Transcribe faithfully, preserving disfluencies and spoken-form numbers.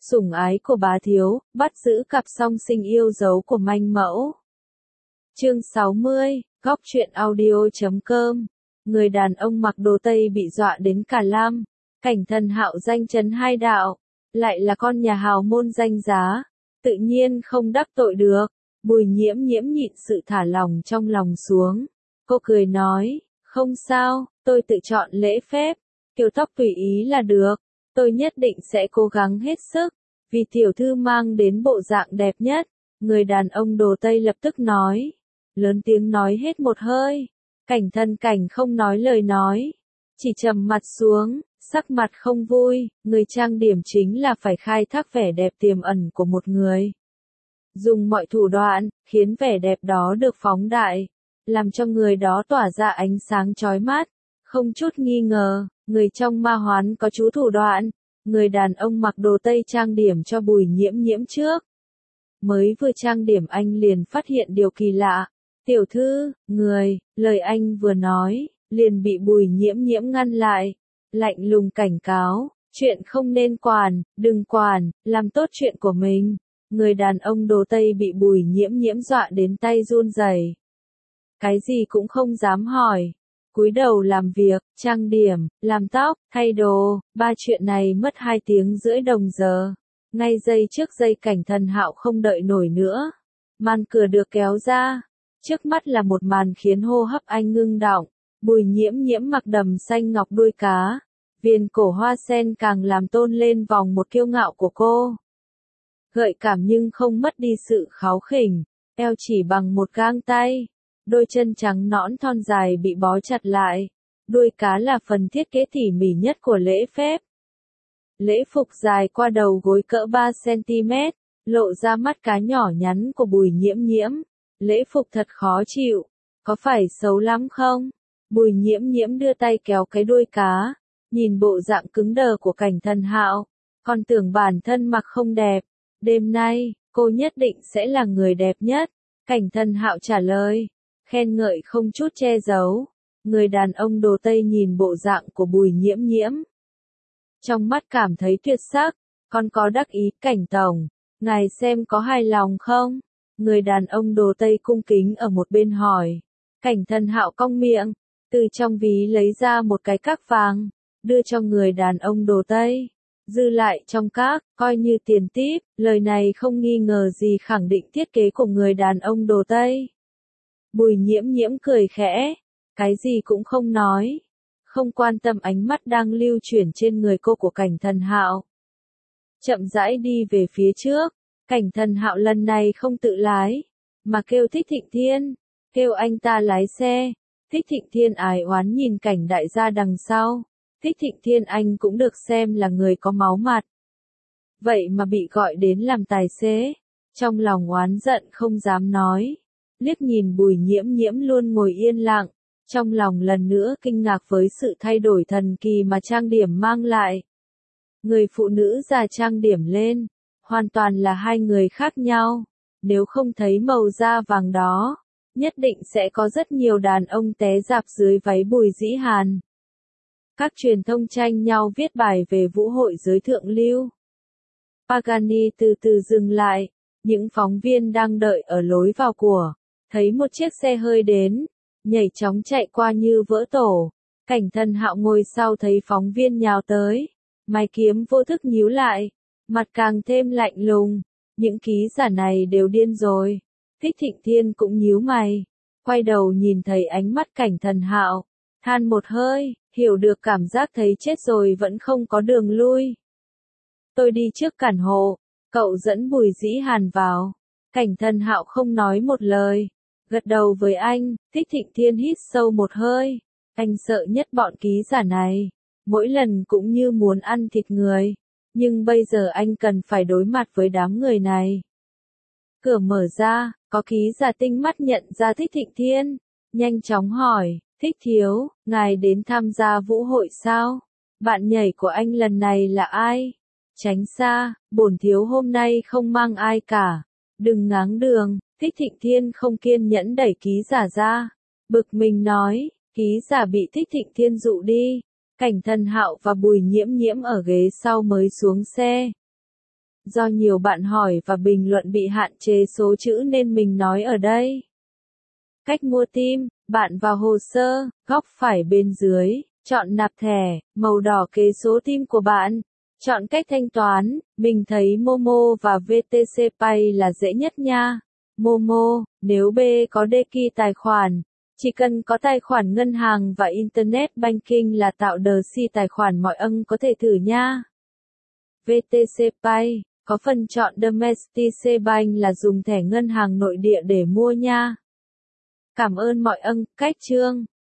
sủng ái của bá thiếu, bắt giữ cặp song sinh yêu dấu của manh mẫu. Chương sáu mươi, góc truyện audio chấm com. Người đàn ông mặc đồ Tây bị dọa đến cả lam. Cảnh Thần Hạo danh chấn hai đạo, lại là con nhà hào môn danh giá, tự nhiên không đắc tội được. Bùi Nhiễm Nhiễm nhịn sự thả lòng trong lòng xuống. Cô cười nói, không sao, tôi tự chọn lễ phép, kiểu tóc tùy ý là được. Tôi nhất định sẽ cố gắng hết sức, vì tiểu thư mang đến bộ dạng đẹp nhất. Người đàn ông đồ Tây lập tức nói, lớn tiếng nói hết một hơi. Cảnh Thần Cảnh không nói lời nói, chỉ trầm mặt xuống, sắc mặt không vui. Người trang điểm chính là phải khai thác vẻ đẹp tiềm ẩn của một người. Dùng mọi thủ đoạn, khiến vẻ đẹp đó được phóng đại, làm cho người đó tỏa ra ánh sáng chói mắt. Không chút nghi ngờ, người trong ma hoán có chú thủ đoạn. Người đàn ông mặc đồ Tây trang điểm cho Bùi Nhiễm Nhiễm trước. Mới vừa trang điểm anh liền phát hiện điều kỳ lạ. Tiểu thư, người, lời anh vừa nói, liền bị Bùi Nhiễm Nhiễm ngăn lại. Lạnh lùng cảnh cáo, chuyện không nên quản, đừng quản, làm tốt chuyện của mình. Người đàn ông đồ Tây bị Bùi Nhiễm Nhiễm dọa đến tay run rẩy. Cái gì cũng không dám hỏi. Cúi đầu làm việc, trang điểm, làm tóc, thay đồ, ba chuyện này mất hai tiếng rưỡi đồng giờ. Ngay giây trước giây Cảnh Thần Hạo không đợi nổi nữa. Màn cửa được kéo ra. Trước mắt là một màn khiến hô hấp anh ngưng đọng. Bùi Nhiễm Nhiễm mặc đầm xanh ngọc đuôi cá. Viền cổ hoa sen càng làm tôn lên vòng một kiêu ngạo của cô. Gợi cảm nhưng không mất đi sự kháu khỉnh. Eo chỉ bằng một gang tay. Đôi chân trắng nõn thon dài bị bó chặt lại. Đuôi cá là phần thiết kế tỉ mỉ nhất của lễ phép. Lễ phục dài qua đầu gối cỡ ba xăng-ti-mét, lộ ra mắt cá nhỏ nhắn của Bùi Nhiễm Nhiễm. Lễ phục thật khó chịu, có phải xấu lắm không? Bùi Nhiễm Nhiễm đưa tay kéo cái đuôi cá, nhìn bộ dạng cứng đờ của Cảnh Thần Hạo, còn tưởng bản thân mặc không đẹp. Đêm nay, cô nhất định sẽ là người đẹp nhất. Cảnh Thần Hạo trả lời, khen ngợi không chút che giấu. Người đàn ông đồ Tây nhìn bộ dạng của Bùi Nhiễm Nhiễm, trong mắt cảm thấy tuyệt sắc. Còn có đắc ý, Cảnh tổng, ngài xem có hài lòng không? Người đàn ông đồ Tây cung kính ở một bên hỏi. Cảnh Thần Hạo cong miệng, từ trong ví lấy ra một cái các vàng, đưa cho người đàn ông đồ Tây. Dư lại trong các, coi như tiền típ. Lời này không nghi ngờ gì khẳng định thiết kế của người đàn ông đồ Tây. Bùi Nhiễm Nhiễm cười khẽ, cái gì cũng không nói, không quan tâm ánh mắt đang lưu chuyển trên người cô của Cảnh Thần Hạo. Chậm rãi đi về phía trước. Cảnh Thần Hạo lần này không tự lái, mà kêu Thích Thịnh Thiên, kêu anh ta lái xe. Thích Thịnh Thiên ái oán nhìn Cảnh đại gia đằng sau. Thích Thịnh Thiên anh cũng được xem là người có máu mặt. Vậy mà bị gọi đến làm tài xế. Trong lòng oán giận không dám nói. Liếc nhìn Bùi Nhiễm Nhiễm luôn ngồi yên lặng. Trong lòng lần nữa kinh ngạc với sự thay đổi thần kỳ mà trang điểm mang lại. Người phụ nữ già trang điểm lên, hoàn toàn là hai người khác nhau. Nếu không thấy màu da vàng đó, nhất định sẽ có rất nhiều đàn ông té rạp dưới váy Bùi Dĩ Hàn. Các truyền thông tranh nhau viết bài về vũ hội giới thượng lưu. Pagani từ từ dừng lại, những phóng viên đang đợi ở lối vào của, thấy một chiếc xe hơi đến, nhảy chóng chạy qua như vỡ tổ. Cảnh Thần Hạo ngồi sau thấy phóng viên nhào tới, mày kiếm vô thức nhíu lại, mặt càng thêm lạnh lùng. Những ký giả này đều điên rồi. Thích Thịnh Thiên cũng nhíu mày, quay đầu nhìn thấy ánh mắt Cảnh Thần Hạo, than một hơi, hiểu được cảm giác thấy chết rồi vẫn không có đường lui. Tôi đi trước cản hộ, cậu dẫn Bùi Dĩ Hàn vào. Cảnh Thần Hạo không nói một lời, gật đầu với anh. Thích Thịnh Thiên hít sâu một hơi, anh sợ nhất bọn ký giả này, mỗi lần cũng như muốn ăn thịt người, nhưng bây giờ anh cần phải đối mặt với đám người này. Cửa mở ra, có ký giả tinh mắt nhận ra Thích Thịnh Thiên, nhanh chóng hỏi, Thích thiếu, ngài đến tham gia vũ hội sao? Bạn nhảy của anh lần này là ai? Tránh xa, bổn thiếu hôm nay không mang ai cả. Đừng ngáng đường. Thích Thịnh Thiên không kiên nhẫn đẩy ký giả ra, bực mình nói. Ký giả bị Thích Thịnh Thiên dụ đi. Cảnh Thần Hạo và Bùi Nhiễm Nhiễm ở ghế sau mới xuống xe. Do nhiều bạn hỏi và bình luận bị hạn chế số chữ nên mình nói ở đây. Cách mua tim, bạn vào hồ sơ, góc phải bên dưới, chọn nạp thẻ, màu đỏ kế số tim của bạn. Chọn cách thanh toán, mình thấy Momo và vê tê xê Pay là dễ nhất nha. Momo, nếu B có Deki tài khoản, chỉ cần có tài khoản ngân hàng và Internet Banking là tạo đờ xi tài khoản mọi ân có thể thử nha. vê tê xê Pay, có phần chọn Domestic Bank là dùng thẻ ngân hàng nội địa để mua nha. Cảm ơn mọi ân, cách chương.